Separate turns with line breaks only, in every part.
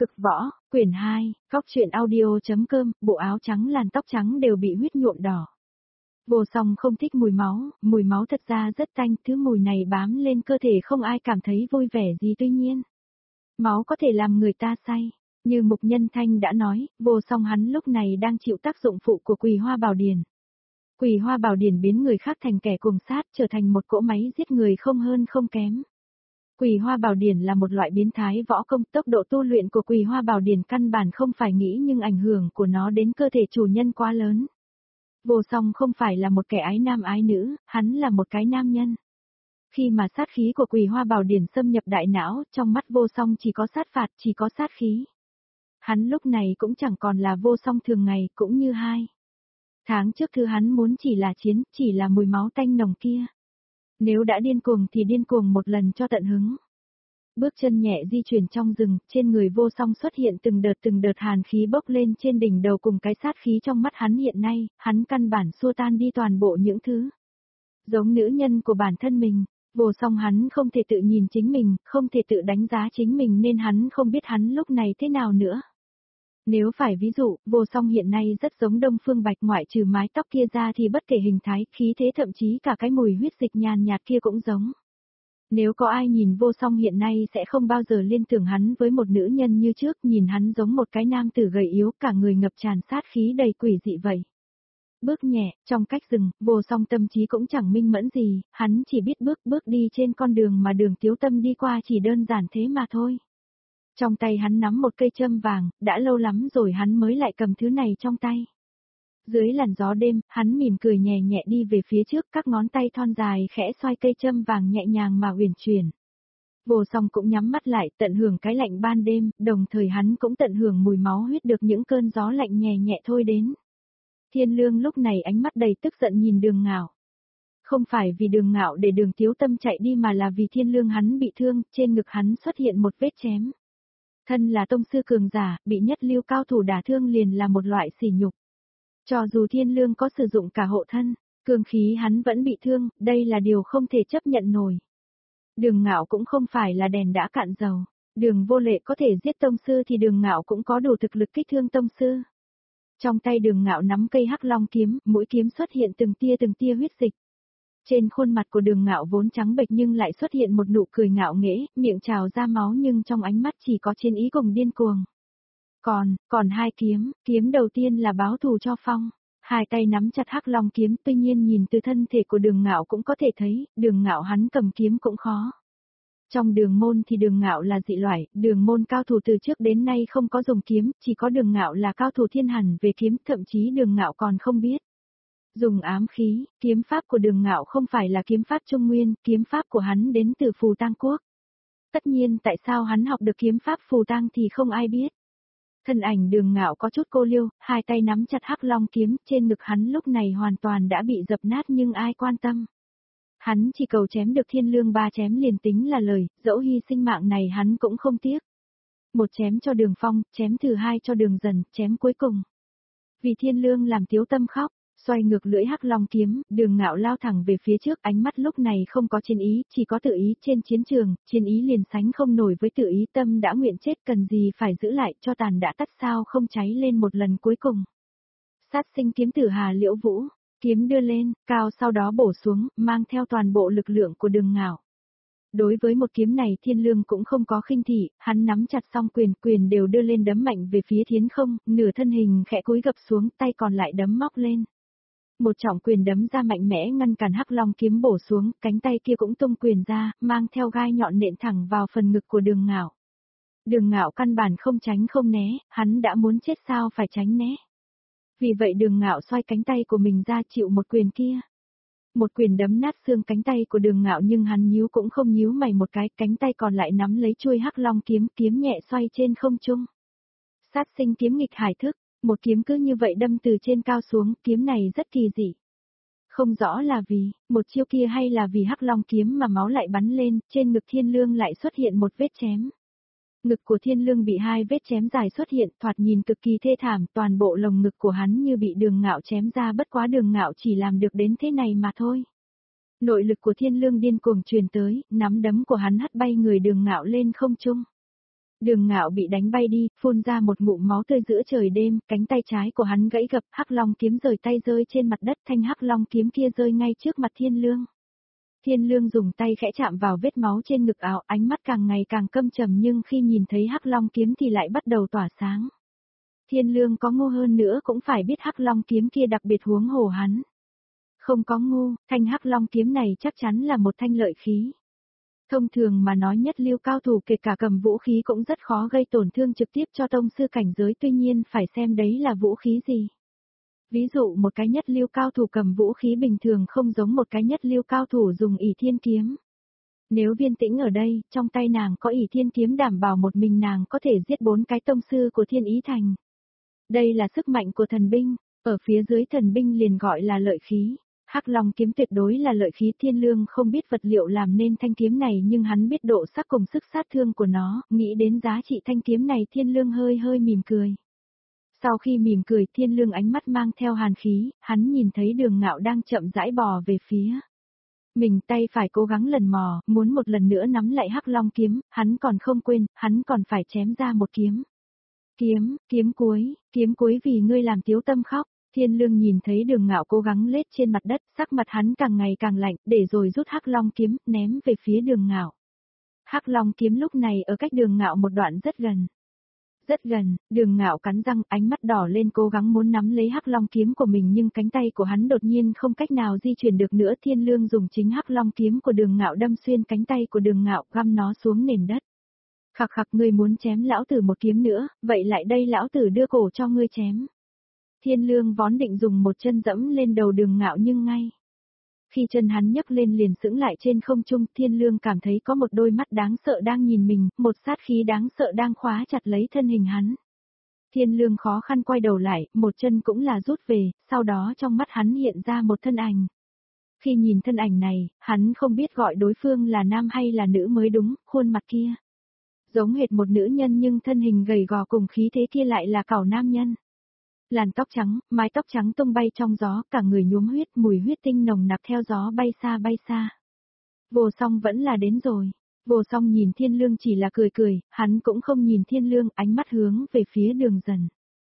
Cực võ, quyển 2, góc truyện audio.com, bộ áo trắng làn tóc trắng đều bị huyết nhuộm đỏ. Vô Song không thích mùi máu thật ra rất tanh, thứ mùi này bám lên cơ thể không ai cảm thấy vui vẻ gì tuy nhiên. Máu có thể làm người ta say, như Mục Nhân Thanh đã nói, Vô Song hắn lúc này đang chịu tác dụng phụ của Quỳ Hoa Bảo Điển. Quỳ Hoa Bảo Điển biến người khác thành kẻ cuồng sát, trở thành một cỗ máy giết người không hơn không kém. Quỳ Hoa Bảo Điển là một loại biến thái võ công, tốc độ tu luyện của Quỳ Hoa Bảo Điển căn bản không phải nghĩ nhưng ảnh hưởng của nó đến cơ thể chủ nhân quá lớn. Vô Song không phải là một kẻ ái nam ái nữ, hắn là một cái nam nhân. Khi mà sát khí của Quỳ Hoa Bảo Điển xâm nhập đại não, trong mắt Vô Song chỉ có sát phạt, chỉ có sát khí. Hắn lúc này cũng chẳng còn là Vô Song thường ngày, cũng như 2 tháng trước thứ hắn muốn chỉ là chiến, chỉ là mùi máu tanh nồng kia. Nếu đã điên cuồng thì điên cuồng một lần cho tận hứng. Bước chân nhẹ di chuyển trong rừng, trên người Vô Song xuất hiện từng đợt hàn khí bốc lên trên đỉnh đầu cùng cái sát khí trong mắt hắn hiện nay, hắn căn bản xua tan đi toàn bộ những thứ. Giống nữ nhân của bản thân mình, Vô Song hắn không thể tự nhìn chính mình, không thể tự đánh giá chính mình nên hắn không biết hắn lúc này thế nào nữa. Nếu phải ví dụ, Vô Song hiện nay rất giống Đông Phương Bạch ngoại trừ mái tóc kia ra thì bất kể hình thái, khí thế thậm chí cả cái mùi huyết dịch nhàn nhạt kia cũng giống. Nếu có ai nhìn Vô Song hiện nay sẽ không bao giờ liên tưởng hắn với một nữ nhân như trước, nhìn hắn giống một cái nam tử gầy yếu cả người ngập tràn sát khí đầy quỷ dị vậy. Bước nhẹ, trong cách rừng, Vô Song tâm trí cũng chẳng minh mẫn gì, hắn chỉ biết bước đi trên con đường mà Đường Tiếu Tâm đi qua chỉ đơn giản thế mà thôi. Trong tay hắn nắm một cây châm vàng, đã lâu lắm rồi hắn mới lại cầm thứ này trong tay. Dưới làn gió đêm, hắn mỉm cười nhẹ nhẹ đi về phía trước, các ngón tay thon dài khẽ xoay cây châm vàng nhẹ nhàng mà uyển chuyển. Vô Song cũng nhắm mắt lại, tận hưởng cái lạnh ban đêm, đồng thời hắn cũng tận hưởng mùi máu huyết được những cơn gió lạnh nhẹ nhẹ thôi đến. Thiên Lương lúc này ánh mắt đầy tức giận nhìn Đường Ngạo. Không phải vì Đường Ngạo để Đường Tiếu Tâm chạy đi mà là vì Thiên Lương hắn bị thương, trên ngực hắn xuất hiện một vết chém. Thân là tông sư cường giả, bị nhất lưu cao thủ đả thương liền là một loại sỉ nhục. Cho dù Thiên Lương có sử dụng cả hộ thân, cương khí hắn vẫn bị thương, đây là điều không thể chấp nhận nổi. Đường Ngạo cũng không phải là đèn đã cạn dầu. Đường Vô Lệ có thể giết tông sư thì Đường Ngạo cũng có đủ thực lực kích thương tông sư. Trong tay Đường Ngạo nắm cây Hắc Long kiếm, mũi kiếm xuất hiện từng tia huyết dịch. Trên khuôn mặt của Đường Ngạo vốn trắng bệch nhưng lại xuất hiện một nụ cười ngạo nghễ, miệng trào ra máu nhưng trong ánh mắt chỉ có chiến ý cùng điên cuồng. Còn 2 kiếm đầu tiên là báo thù cho Phong. 2 tay nắm chặt Hắc Long kiếm, tuy nhiên nhìn từ thân thể của Đường Ngạo cũng có thể thấy, Đường Ngạo hắn cầm kiếm cũng khó. Trong Đường môn thì Đường Ngạo là dị loại, Đường môn cao thủ từ trước đến nay không có dùng kiếm, chỉ có Đường Ngạo là cao thủ thiên hẳn về kiếm, thậm chí Đường Ngạo còn không biết. Dùng ám khí, kiếm pháp của Đường Ngạo không phải là kiếm pháp Trung Nguyên, kiếm pháp của hắn đến từ Phù Tang Quốc. Tất nhiên tại sao hắn học được kiếm pháp Phù Tang thì không ai biết. Thân ảnh Đường Ngạo có chút cô liêu, 2 tay nắm chặt Hắc Long kiếm, trên ngực hắn lúc này hoàn toàn đã bị dập nát nhưng ai quan tâm. Hắn chỉ cầu chém được Thiên Lương 3 chém liền tính là lời, dẫu hy sinh mạng này hắn cũng không tiếc. Một chém cho Đường Phong, chém thứ 2 cho Đường Dần, chém cuối cùng. Vì Thiên Lương làm Tiếu Tâm khóc. Xoay ngược lưỡi Hắc Long kiếm, Đường Ngạo lao thẳng về phía trước, ánh mắt lúc này không có chiến ý, chỉ có tự ý. Trên chiến trường, chiến ý liền sánh không nổi với tự ý, tâm đã nguyện chết cần gì phải giữ lại, cho tàn đã tắt sao không cháy lên một lần cuối cùng. Sát sinh kiếm tử Hà Liễu Vũ, kiếm đưa lên, cao sau đó bổ xuống, mang theo toàn bộ lực lượng của Đường Ngạo. Đối với một kiếm này Thiên Lương cũng không có khinh thị, hắn nắm chặt song quyền đều đưa lên đấm mạnh về phía Thiến Không, nửa thân hình khẽ cúi gập xuống, tay còn lại đấm móc lên. Một trọng quyền đấm ra mạnh mẽ ngăn cản Hắc Long kiếm bổ xuống, cánh tay kia cũng tung quyền ra, mang theo gai nhọn nện thẳng vào phần ngực của Đường Ngạo. Đường Ngạo căn bản không tránh không né, hắn đã muốn chết sao phải tránh né. Vì vậy Đường Ngạo xoay cánh tay của mình ra chịu một quyền kia. Một quyền đấm nát xương cánh tay của Đường Ngạo nhưng hắn nhíu cũng không nhíu mày một cái, cánh tay còn lại nắm lấy chuôi Hắc Long kiếm, kiếm nhẹ xoay trên không trung. Sát sinh kiếm nghịch hải thức. Một kiếm cứ như vậy đâm từ trên cao xuống, kiếm này rất kỳ dị. Không rõ là vì, một chiêu kia hay là vì Hắc Long kiếm mà máu lại bắn lên, trên ngực Thiên Lương lại xuất hiện một vết chém. Ngực của Thiên Lương bị 2 vết chém dài xuất hiện, thoạt nhìn cực kỳ thê thảm, toàn bộ lồng ngực của hắn như bị Đường Ngạo chém ra, bất quá Đường Ngạo chỉ làm được đến thế này mà thôi. Nội lực của Thiên Lương điên cuồng truyền tới, nắm đấm của hắn hất bay người Đường Ngạo lên không trung. Đường Ngạo bị đánh bay đi, phun ra một ngụm máu tươi giữa trời đêm, cánh tay trái của hắn gãy gập, hắc long kiếm rời tay rơi trên mặt đất, thanh hắc long kiếm kia rơi ngay trước mặt Thiên Lương. Thiên Lương dùng tay khẽ chạm vào vết máu trên ngực áo, ánh mắt càng ngày càng căm trầm nhưng khi nhìn thấy hắc long kiếm thì lại bắt đầu tỏa sáng. Thiên Lương có ngu hơn nữa cũng phải biết hắc long kiếm kia đặc biệt huống hồ hắn. Không có ngu, thanh hắc long kiếm này chắc chắn là một thanh lợi khí. Thông thường mà nói nhất lưu cao thủ kể cả cầm vũ khí cũng rất khó gây tổn thương trực tiếp cho tông sư cảnh giới, tuy nhiên phải xem đấy là vũ khí gì. Ví dụ một cái nhất lưu cao thủ cầm vũ khí bình thường không giống một cái nhất lưu cao thủ dùng ỷ thiên kiếm. Nếu Viên Tĩnh ở đây, trong tay nàng có ỷ thiên kiếm đảm bảo một mình nàng có thể giết 4 cái tông sư của Thiên Ý Thành. Đây là sức mạnh của thần binh, ở phía dưới thần binh liền gọi là lợi khí. Hắc Long kiếm tuyệt đối là lợi khí. Thiên Lương không biết vật liệu làm nên thanh kiếm này nhưng hắn biết độ sắc cùng sức sát thương của nó, nghĩ đến giá trị thanh kiếm này Thiên Lương hơi hơi mỉm cười. Sau khi mỉm cười Thiên Lương ánh mắt mang theo hàn khí, hắn nhìn thấy Đường Ngạo đang chậm rãi bò về phía. Mình tay phải cố gắng lần mò, muốn một lần nữa nắm lại Hắc Long kiếm, hắn còn không quên, hắn còn phải chém ra một kiếm. Kiếm cuối vì ngươi làm Tiếu Tâm khóc. Thiên Lương nhìn thấy Đường Ngạo cố gắng lết trên mặt đất, sắc mặt hắn càng ngày càng lạnh, để rồi rút Hắc Long kiếm, ném về phía Đường Ngạo. Hắc Long kiếm lúc này ở cách Đường Ngạo một đoạn rất gần. Rất gần, Đường Ngạo cắn răng, ánh mắt đỏ lên cố gắng muốn nắm lấy Hắc Long kiếm của mình nhưng cánh tay của hắn đột nhiên không cách nào di chuyển được nữa. Thiên Lương dùng chính Hắc Long kiếm của Đường Ngạo đâm xuyên cánh tay của Đường Ngạo, găm nó xuống nền đất. Khặc khặc, ngươi muốn chém lão tử một kiếm nữa, vậy lại đây lão tử đưa cổ cho ngươi chém. Thiên Lương vốn định dùng một chân dẫm lên đầu Đường Ngạo nhưng ngay khi chân hắn nhấc lên liền sững lại trên không trung, Thiên Lương cảm thấy có một đôi mắt đáng sợ đang nhìn mình, một sát khí đáng sợ đang khóa chặt lấy thân hình hắn. Thiên Lương khó khăn quay đầu lại, một chân cũng là rút về, sau đó trong mắt hắn hiện ra một thân ảnh. Khi nhìn thân ảnh này, hắn không biết gọi đối phương là nam hay là nữ mới đúng, khuôn mặt kia giống hệt một nữ nhân nhưng thân hình gầy gò cùng khí thế kia lại là cẩu nam nhân. Làn tóc trắng, mái tóc trắng tung bay trong gió, cả người nhuốm huyết, mùi huyết tinh nồng nặc theo gió bay xa bay xa. Vô Song vẫn là đến rồi. Vô Song nhìn Thiên Lương chỉ là cười cười, hắn cũng không nhìn Thiên Lương, ánh mắt hướng về phía Đường Dần.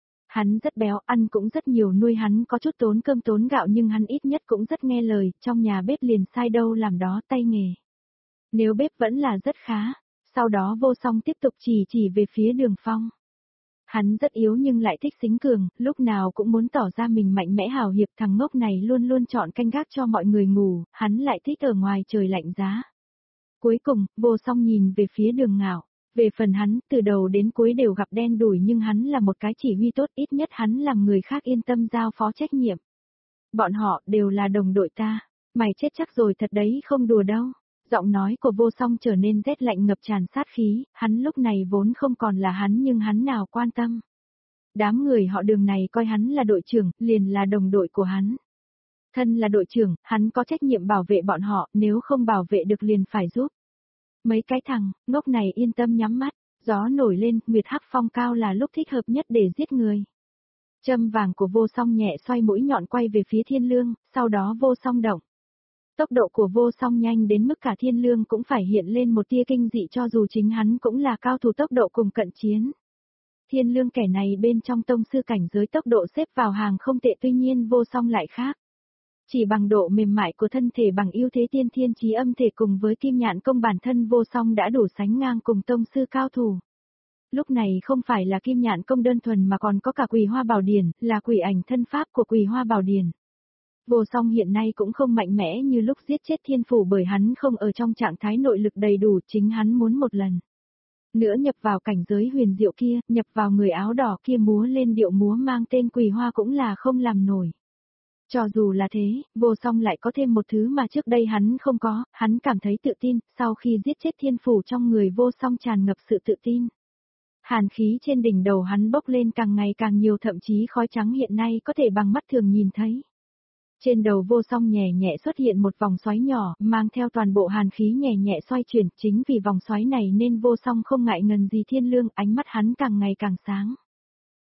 Hắn rất béo, ăn cũng rất nhiều, nuôi hắn có chút tốn cơm tốn gạo nhưng hắn ít nhất cũng rất nghe lời, trong nhà bếp liền sai đâu làm đó, tay nghề. Nếu bếp vẫn là rất khá. Sau đó Vô Song tiếp tục chỉ về phía Đường Phong. Hắn rất yếu nhưng lại thích xính cường, lúc nào cũng muốn tỏ ra mình mạnh mẽ hào hiệp, thằng ngốc này luôn luôn chọn canh gác cho mọi người ngủ, hắn lại thích ở ngoài trời lạnh giá. Cuối cùng, Vô Song nhìn về phía Đường Ngạo, về phần hắn, từ đầu đến cuối đều gặp đen đủi nhưng hắn là một cái chỉ huy tốt, ít nhất hắn làm người khác yên tâm giao phó trách nhiệm. Bọn họ đều là đồng đội ta, mày chết chắc rồi thật đấy, không đùa đâu. Giọng nói của Vô Song trở nên rét lạnh ngập tràn sát khí, hắn lúc này vốn không còn là hắn nhưng hắn nào quan tâm. Đám người họ Đường này coi hắn là đội trưởng, liền là đồng đội của hắn. Thân là đội trưởng, hắn có trách nhiệm bảo vệ bọn họ, nếu không bảo vệ được liền phải giúp. Mấy cái thằng, ngốc này yên tâm nhắm mắt, gió nổi lên, Nguyệt Hắc Phong cao là lúc thích hợp nhất để giết người. Châm vàng của Vô Song nhẹ xoay mũi nhọn quay về phía Thiên Lương, sau đó Vô Song động. Tốc độ của Vô Song nhanh đến mức cả Thiên Lương cũng phải hiện lên một tia kinh dị cho dù chính hắn cũng là cao thủ tốc độ cùng cận chiến. Thiên Lương kẻ này bên trong tông sư cảnh giới tốc độ xếp vào hàng không tệ, tuy nhiên Vô Song lại khác. Chỉ bằng độ mềm mại của thân thể, bằng ưu thế tiên thiên chí âm thể cùng với kim nhạn công bản thân Vô Song đã đủ sánh ngang cùng tông sư cao thủ. Lúc này không phải là kim nhạn công đơn thuần mà còn có cả Quỳ Hoa Bảo Điển, là quỷ ảnh thân pháp của Quỳ Hoa Bảo Điển. Vô Song hiện nay cũng không mạnh mẽ như lúc giết chết Thiên Phủ bởi hắn không ở trong trạng thái nội lực đầy đủ, chính hắn muốn một lần nữa nhập vào cảnh giới huyền diệu kia, nhập vào người áo đỏ kia múa lên điệu múa mang tên Quỳ Hoa cũng là không làm nổi. Cho dù là thế, Vô Song lại có thêm một thứ mà trước đây hắn không có, hắn cảm thấy tự tin, sau khi giết chết Thiên Phủ trong người Vô Song tràn ngập sự tự tin. Hàn khí trên đỉnh đầu hắn bốc lên càng ngày càng nhiều, thậm chí khói trắng hiện nay có thể bằng mắt thường nhìn thấy. Trên đầu Vô Song nhẹ nhẹ xuất hiện một vòng xoáy nhỏ, mang theo toàn bộ hàn khí nhẹ nhẹ xoay chuyển, chính vì vòng xoáy này nên Vô Song không ngại ngần gì Thiên Lương, ánh mắt hắn càng ngày càng sáng.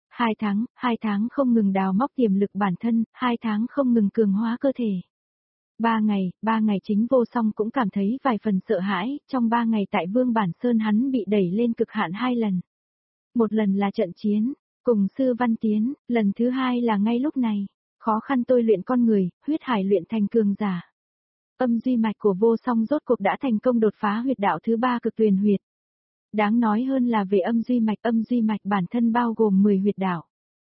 2 tháng không ngừng đào móc tiềm lực bản thân, 2 tháng không ngừng cường hóa cơ thể. 3 ngày chính Vô Song cũng cảm thấy vài phần sợ hãi, trong 3 ngày tại Vương Bản Sơn hắn bị đẩy lên cực hạn 2 lần. Một lần là trận chiến, cùng Sư Văn Tiến, lần thứ 2 là ngay lúc này, khó khăn tôi luyện con người, huyết hải luyện thành cường giả. Âm duy mạch của Vô Song rốt cuộc đã thành công đột phá huyệt đạo thứ 3 cực tuyền huyệt. Đáng nói hơn là về âm duy mạch bản thân bao gồm 10 huyệt đạo.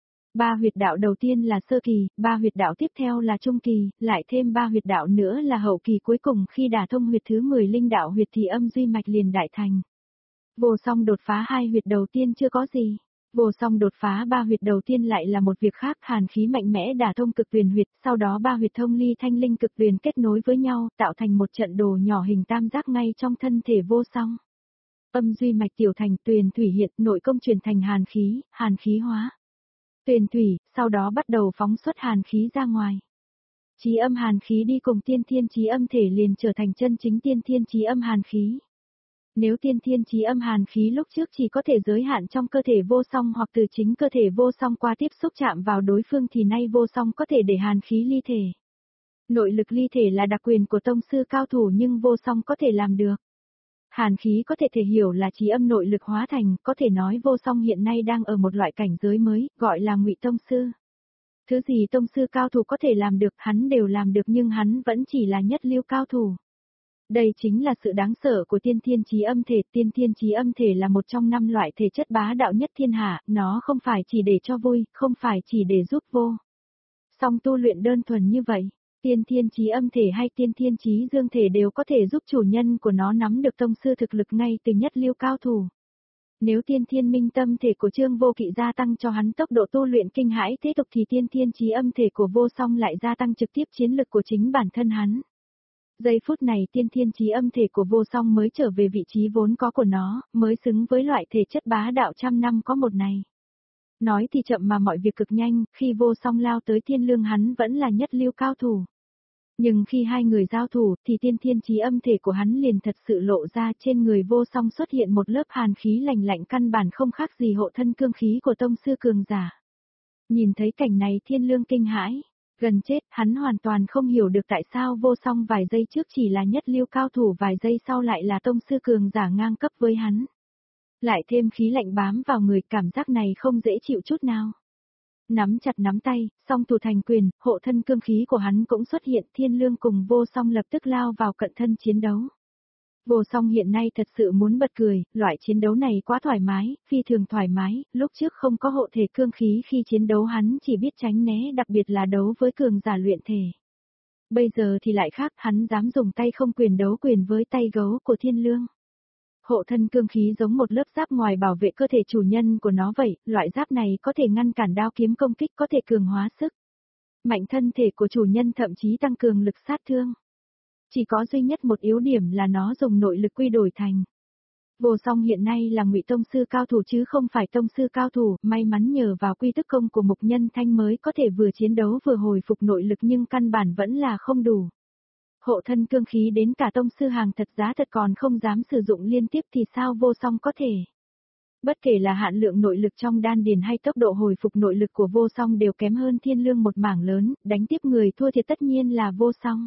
3 huyệt đạo đầu tiên là sơ kỳ, 3 huyệt đạo tiếp theo là trung kỳ, lại thêm 3 huyệt đạo nữa là hậu kỳ, cuối cùng khi đả thông huyệt thứ 10 linh đạo huyệt thì âm duy mạch liền đại thành. Vô Song đột phá 2 huyệt đầu tiên chưa có gì. Vô Song đột phá 3 huyệt đầu tiên lại là một việc khác, hàn khí mạnh mẽ đả thông cực tuyền huyệt, sau đó 3 huyệt thông ly thanh linh cực tuyền kết nối với nhau, tạo thành một trận đồ nhỏ hình tam giác ngay trong thân thể Vô Song. Âm duy mạch tiểu thành, tuyền thủy hiện, nội công chuyển thành hàn khí hóa. Tuyền thủy, sau đó bắt đầu phóng xuất hàn khí ra ngoài. Chí âm hàn khí đi cùng tiên thiên chí âm thể liền trở thành chân chính tiên thiên chí âm hàn khí. Nếu tiên thiên chí âm hàn khí lúc trước chỉ có thể giới hạn trong cơ thể Vô Song hoặc từ chính cơ thể Vô Song qua tiếp xúc chạm vào đối phương thì nay Vô Song có thể để hàn khí ly thể. Nội lực ly thể là đặc quyền của tông sư cao thủ nhưng Vô Song có thể làm được. Hàn khí có thể thể hiểu là chí âm nội lực hóa thành, có thể nói Vô Song hiện nay đang ở một loại cảnh giới mới, gọi là ngụy tông sư. Thứ gì tông sư cao thủ có thể làm được, hắn đều làm được nhưng hắn vẫn chỉ là nhất lưu cao thủ. Đây chính là sự đáng sợ của tiên thiên chí âm thể. Tiên thiên chí âm thể là một trong 5 loại thể chất bá đạo nhất thiên hạ, nó không phải chỉ để cho vui, không phải chỉ để giúp Vô Song tu luyện đơn thuần như vậy. Tiên thiên chí âm thể hay tiên thiên chí dương thể đều có thể giúp chủ nhân của nó nắm được tông sư thực lực ngay từ nhất lưu cao thủ. Nếu tiên thiên minh tâm thể của Trương Vô Kỵ gia tăng cho hắn tốc độ tu luyện kinh hãi thế tục thì tiên thiên chí âm thể của Vô Song lại gia tăng trực tiếp chiến lực của chính bản thân hắn. Giây phút này tiên thiên chí âm thể của Vô Song mới trở về vị trí vốn có của nó, mới xứng với loại thể chất bá đạo trăm năm có một này. Nói thì chậm mà mọi việc cực nhanh, khi Vô Song lao tới Thiên Lương hắn vẫn là nhất lưu cao thủ. Nhưng khi hai người giao thủ thì tiên thiên chí âm thể của hắn liền thật sự lộ ra, trên người Vô Song xuất hiện một lớp hàn khí lạnh lạnh căn bản không khác gì hộ thân cương khí của tông sư cường giả. Nhìn thấy cảnh này Thiên Lương kinh hãi. Gần chết, hắn hoàn toàn không hiểu được tại sao Vô Song vài giây trước chỉ là nhất lưu cao thủ, vài giây sau lại là tông sư cường giả ngang cấp với hắn. Lại thêm khí lạnh bám vào người, cảm giác này không dễ chịu chút nào. Nắm chặt nắm tay, song thủ thành quyền, hộ thân cương khí của hắn cũng xuất hiện, Thiên Lương cùng Vô Song lập tức lao vào cận thân chiến đấu. Vô Song hiện nay thật sự muốn bật cười, loại chiến đấu này quá thoải mái, phi thường thoải mái, lúc trước không có hộ thể cương khí khi chiến đấu hắn chỉ biết tránh né, đặc biệt là đấu với cường giả luyện thể. Bây giờ thì lại khác, hắn dám dùng tay không quyền đấu quyền với tay gấu của Thiên Lương. Hộ thân cương khí giống một lớp giáp ngoài bảo vệ cơ thể chủ nhân của nó vậy, loại giáp này có thể ngăn cản đao kiếm công kích, có thể cường hóa sức mạnh thân thể của chủ nhân, thậm chí tăng cường lực sát thương. Chỉ có duy nhất một yếu điểm là nó dùng nội lực quy đổi thành. Vô Song hiện nay là ngụy tông sư cao thủ chứ không phải tông sư cao thủ, may mắn nhờ vào quy tức công của Mục Nhân Thanh mới có thể vừa chiến đấu vừa hồi phục nội lực nhưng căn bản vẫn là không đủ. Hộ thân cương khí đến cả tông sư hàng thật giá thật còn không dám sử dụng liên tiếp thì sao Vô Song có thể. Bất kể là hạn lượng nội lực trong đan điền hay tốc độ hồi phục nội lực của Vô Song đều kém hơn Thiên Lương một mảng lớn, đánh tiếp người thua thiệt tất nhiên là Vô Song.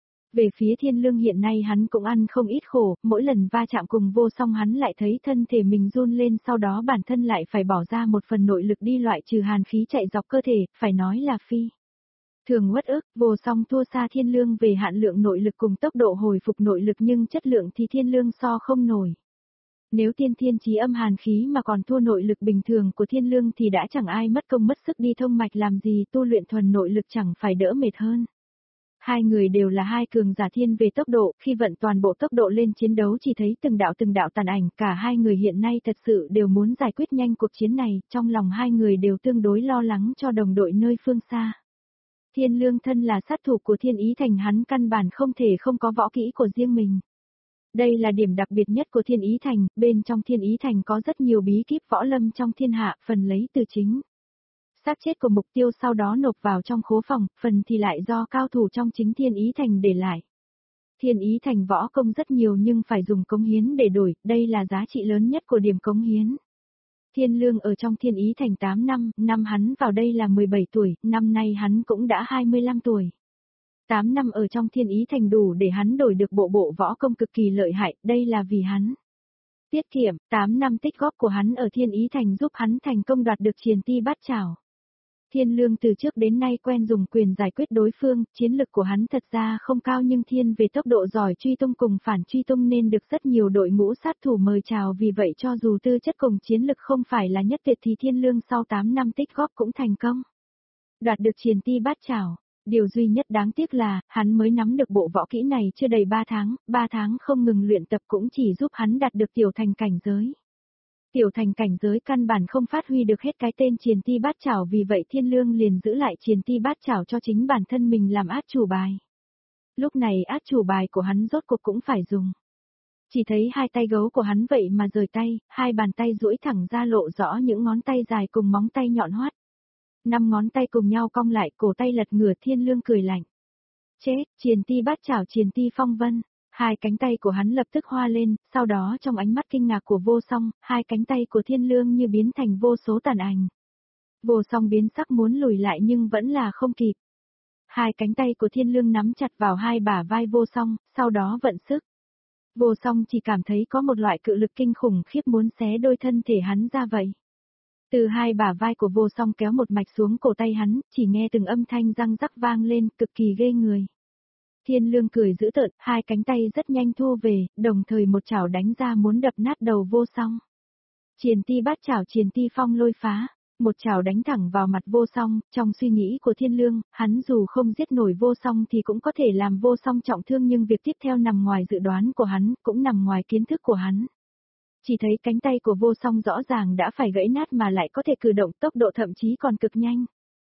Về phía Thiên Lương hiện nay hắn cũng ăn không ít khổ, mỗi lần va chạm cùng Vô Song hắn lại thấy thân thể mình run lên, sau đó bản thân lại phải bỏ ra một phần nội lực đi loại trừ hàn khí chạy dọc cơ thể, phải nói là phi thường uất ức. Vô Song thua xa Thiên Lương về hạn lượng nội lực cùng tốc độ hồi phục nội lực nhưng chất lượng thì Thiên Lương so không nổi. Nếu tiên thiên chí âm hàn khí mà còn thua nội lực bình thường của Thiên Lương thì đã chẳng ai mất công mất sức đi thông mạch làm gì, tu luyện thuần nội lực chẳng phải đỡ mệt hơn. Hai người đều là hai cường giả thiên về tốc độ, khi vận toàn bộ tốc độ lên chiến đấu chỉ thấy từng đạo tàn ảnh, cả hai người hiện nay thật sự đều muốn giải quyết nhanh cuộc chiến này, trong lòng hai người đều tương đối lo lắng cho đồng đội nơi phương xa. Thiên Lương thân là sát thủ của Thiên Ý Thành, hắn căn bản không thể không có võ kỹ của riêng mình. Đây là điểm đặc biệt nhất của Thiên Ý Thành, bên trong Thiên Ý Thành có rất nhiều bí kíp võ lâm trong thiên hạ, phần lấy từ chính xác chết của mục tiêu sau đó nộp vào trong khố phòng, phần thì lại do cao thủ trong chính Thiên Ý Thành để lại. Thiên Ý Thành võ công rất nhiều nhưng phải dùng cống hiến để đổi, đây là giá trị lớn nhất của điểm cống hiến. Thiên Lương ở trong Thiên Ý Thành 8 năm, năm hắn vào đây là 17 tuổi, năm nay hắn cũng đã 25 tuổi. 8 năm ở trong Thiên Ý Thành đủ để hắn đổi được bộ võ công cực kỳ lợi hại, đây là vì hắn. Tiết kiệm, 8 năm tích góp của hắn ở Thiên Ý Thành giúp hắn thành công đoạt được Triền Ti Bát Chảo. Thiên Lương từ trước đến nay quen dùng quyền giải quyết đối phương, chiến lực của hắn thật ra không cao nhưng thiên về tốc độ giỏi truy tung cùng phản truy tung nên được rất nhiều đội ngũ sát thủ mời chào, vì vậy cho dù tư chất cùng chiến lực không phải là nhất tuyệt thì Thiên Lương sau 8 năm tích góp cũng thành công. Đoạt được Triền Ti Bát Chảo, điều duy nhất đáng tiếc là, hắn mới nắm được bộ võ kỹ này chưa đầy 3 tháng không ngừng luyện tập cũng chỉ giúp hắn đạt được tiểu thành cảnh giới. Tiểu thành cảnh giới căn bản không phát huy được hết cái tên Triền Ti Bát Chảo, vì vậy Thiên Lương liền giữ lại Triền Ti Bát Chảo cho chính bản thân mình làm át chủ bài. Lúc này át chủ bài của hắn rốt cuộc cũng phải dùng. Chỉ thấy hai tay gấu của hắn vậy mà rời tay, hai bàn tay duỗi thẳng ra lộ rõ những ngón tay dài cùng móng tay nhọn hoắt. 5 ngón tay cùng nhau cong lại, cổ tay lật ngửa. Thiên Lương cười lạnh. Chết, Triền Ti Bát Chảo, Triền Ti Phong Vân. Hai cánh tay của hắn lập tức hoa lên, sau đó trong ánh mắt kinh ngạc của Vô Song, hai cánh tay của Thiên Lương như biến thành vô số tàn ảnh. Vô Song biến sắc muốn lùi lại nhưng vẫn là không kịp. Hai cánh tay của Thiên Lương nắm chặt vào hai bả vai Vô Song, sau đó vận sức. Vô Song chỉ cảm thấy có một loại cự lực kinh khủng khiếp muốn xé đôi thân thể hắn ra vậy. Từ hai bả vai của Vô Song kéo một mạch xuống cổ tay hắn, chỉ nghe từng âm thanh răng rắc vang lên, cực kỳ ghê người. Thiên Lương cười dữ tợn, hai cánh tay rất nhanh thu về, đồng thời một chảo đánh ra muốn đập nát đầu Vô Song. Triền Ti Bát Chảo, Triền Ti Phong Lôi Phá, một chảo đánh thẳng vào mặt Vô Song. Trong suy nghĩ của Thiên Lương, hắn dù không giết nổi Vô Song thì cũng có thể làm Vô Song trọng thương, nhưng việc tiếp theo nằm ngoài dự đoán của hắn, cũng nằm ngoài kiến thức của hắn. Chỉ thấy cánh tay của Vô Song rõ ràng đã phải gãy nát mà lại có thể cử động, tốc độ thậm chí còn cực nhanh.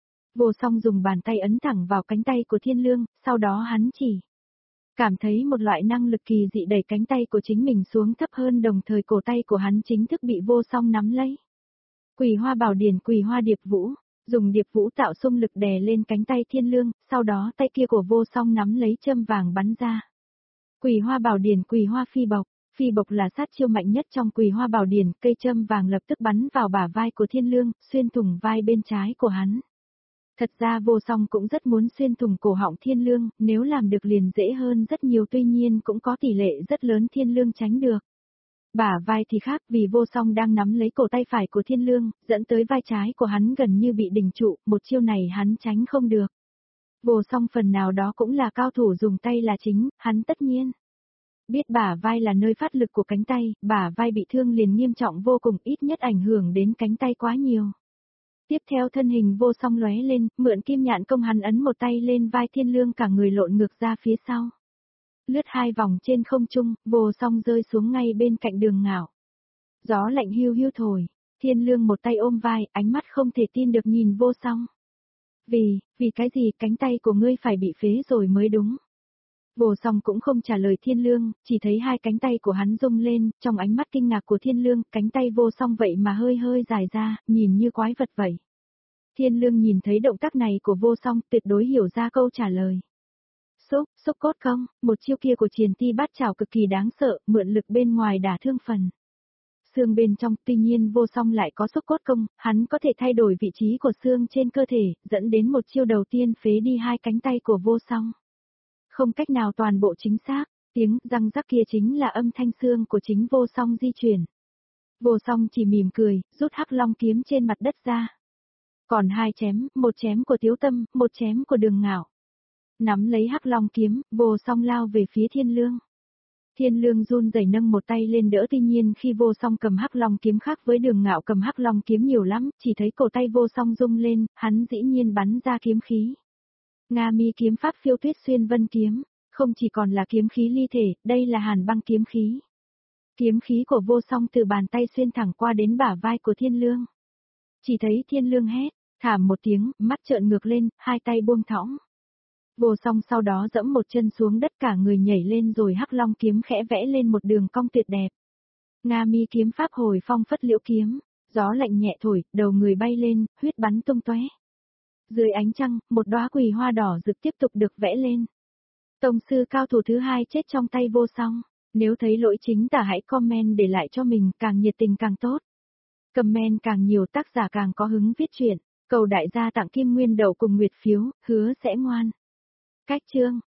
Vô Song dùng bàn tay ấn thẳng vào cánh tay của Thiên Lương, sau đó hắn chỉ cảm thấy một loại năng lực kỳ dị đẩy cánh tay của chính mình xuống thấp hơn, đồng thời cổ tay của hắn chính thức bị Vô Song nắm lấy. Quỳ Hoa Bảo Điển, Quỳ Hoa Điệp Vũ, dùng điệp vũ tạo xung lực đè lên cánh tay Thiên Lương, sau đó tay kia của Vô Song nắm lấy châm vàng bắn ra. Quỳ Hoa Bảo Điển, Quỳ Hoa Phi Bộc. Phi bộc là sát chiêu mạnh nhất trong Quỳ Hoa Bảo Điển, cây châm vàng lập tức bắn vào bả vai của Thiên Lương, xuyên thủng vai bên trái của hắn. Thật ra Vô Song cũng rất muốn xuyên thủng cổ họng Thiên Lương, nếu làm được liền dễ hơn rất nhiều, tuy nhiên cũng có tỷ lệ rất lớn Thiên Lương tránh được. Bả vai thì khác, vì Vô Song đang nắm lấy cổ tay phải của Thiên Lương, dẫn tới vai trái của hắn gần như bị đình trụ, một chiêu này hắn tránh không được. Vô Song phần nào đó cũng là cao thủ dùng tay là chính, hắn tất nhiên biết bả vai là nơi phát lực của cánh tay, bả vai bị thương liền nghiêm trọng vô cùng, ít nhất ảnh hưởng đến cánh tay quá nhiều. Tiếp theo thân hình Vô Song lóe lên, mượn kim nhạn công hắn ấn một tay lên vai Thiên Lương, cả người lộn ngược ra phía sau. Lướt 2 vòng trên không trung, Vô Song rơi xuống ngay bên cạnh Đường Ngạo. Gió lạnh hiu hiu thổi, Thiên Lương một tay ôm vai, ánh mắt không thể tin được nhìn Vô Song. Vì cái gì cánh tay của ngươi phải bị phế rồi mới đúng. Vô Song cũng không trả lời Thiên Lương, chỉ thấy hai cánh tay của hắn rung lên, trong ánh mắt kinh ngạc của Thiên Lương, cánh tay Vô Song vậy mà hơi hơi dài ra, nhìn như quái vật vậy. Thiên Lương nhìn thấy động tác này của Vô Song, tuyệt đối hiểu ra câu trả lời. Xúc cốt công, một chiêu kia của Triền Ti Bát Chảo cực kỳ đáng sợ, mượn lực bên ngoài đả thương phần xương bên trong, tuy nhiên Vô Song lại có xúc cốt công, hắn có thể thay đổi vị trí của xương trên cơ thể, dẫn đến một chiêu đầu tiên phế đi hai cánh tay của Vô Song. Không cách nào toàn bộ chính xác, tiếng răng rắc kia chính là âm thanh xương của chính Vô Song di chuyển. Vô Song chỉ mỉm cười, rút hắc long kiếm trên mặt đất ra. Còn hai chém, một chém của Tiếu Tâm, một chém của Đường Ngạo. Nắm lấy hắc long kiếm, Vô Song lao về phía Thiên Lương. Thiên Lương run rẩy nâng một tay lên đỡ, tuy nhiên khi Vô Song cầm hắc long kiếm khác với Đường Ngạo cầm hắc long kiếm nhiều lắm, chỉ thấy cổ tay Vô Song rung lên, hắn dĩ nhiên bắn ra kiếm khí. Nga Mi kiếm pháp Phiêu Tuyết Xuyên Vân kiếm, không chỉ còn là kiếm khí ly thể, đây là Hàn Băng kiếm khí. Kiếm khí của Vô Song từ bàn tay xuyên thẳng qua đến bả vai của Thiên Lương. Chỉ thấy Thiên Lương hét, thảm một tiếng, mắt trợn ngược lên, hai tay buông thõng. Vô Song sau đó dẫm một chân xuống đất, cả người nhảy lên rồi hắc long kiếm khẽ vẽ lên một đường cong tuyệt đẹp. Nga Mi kiếm pháp Hồi Phong Phất Liễu kiếm, gió lạnh nhẹ thổi, đầu người bay lên, huyết bắn tung tóe. Dưới ánh trăng, một đóa quỳ hoa đỏ rực tiếp tục được vẽ lên. Tông sư cao thủ thứ hai chết trong tay Vô Song. Nếu thấy lỗi chính tả hãy comment để lại cho mình, càng nhiệt tình càng tốt. Comment càng nhiều tác giả càng có hứng viết truyện. Cầu đại gia tặng Kim Nguyên Đậu cùng Nguyệt phiếu, hứa sẽ ngoan. Cách chương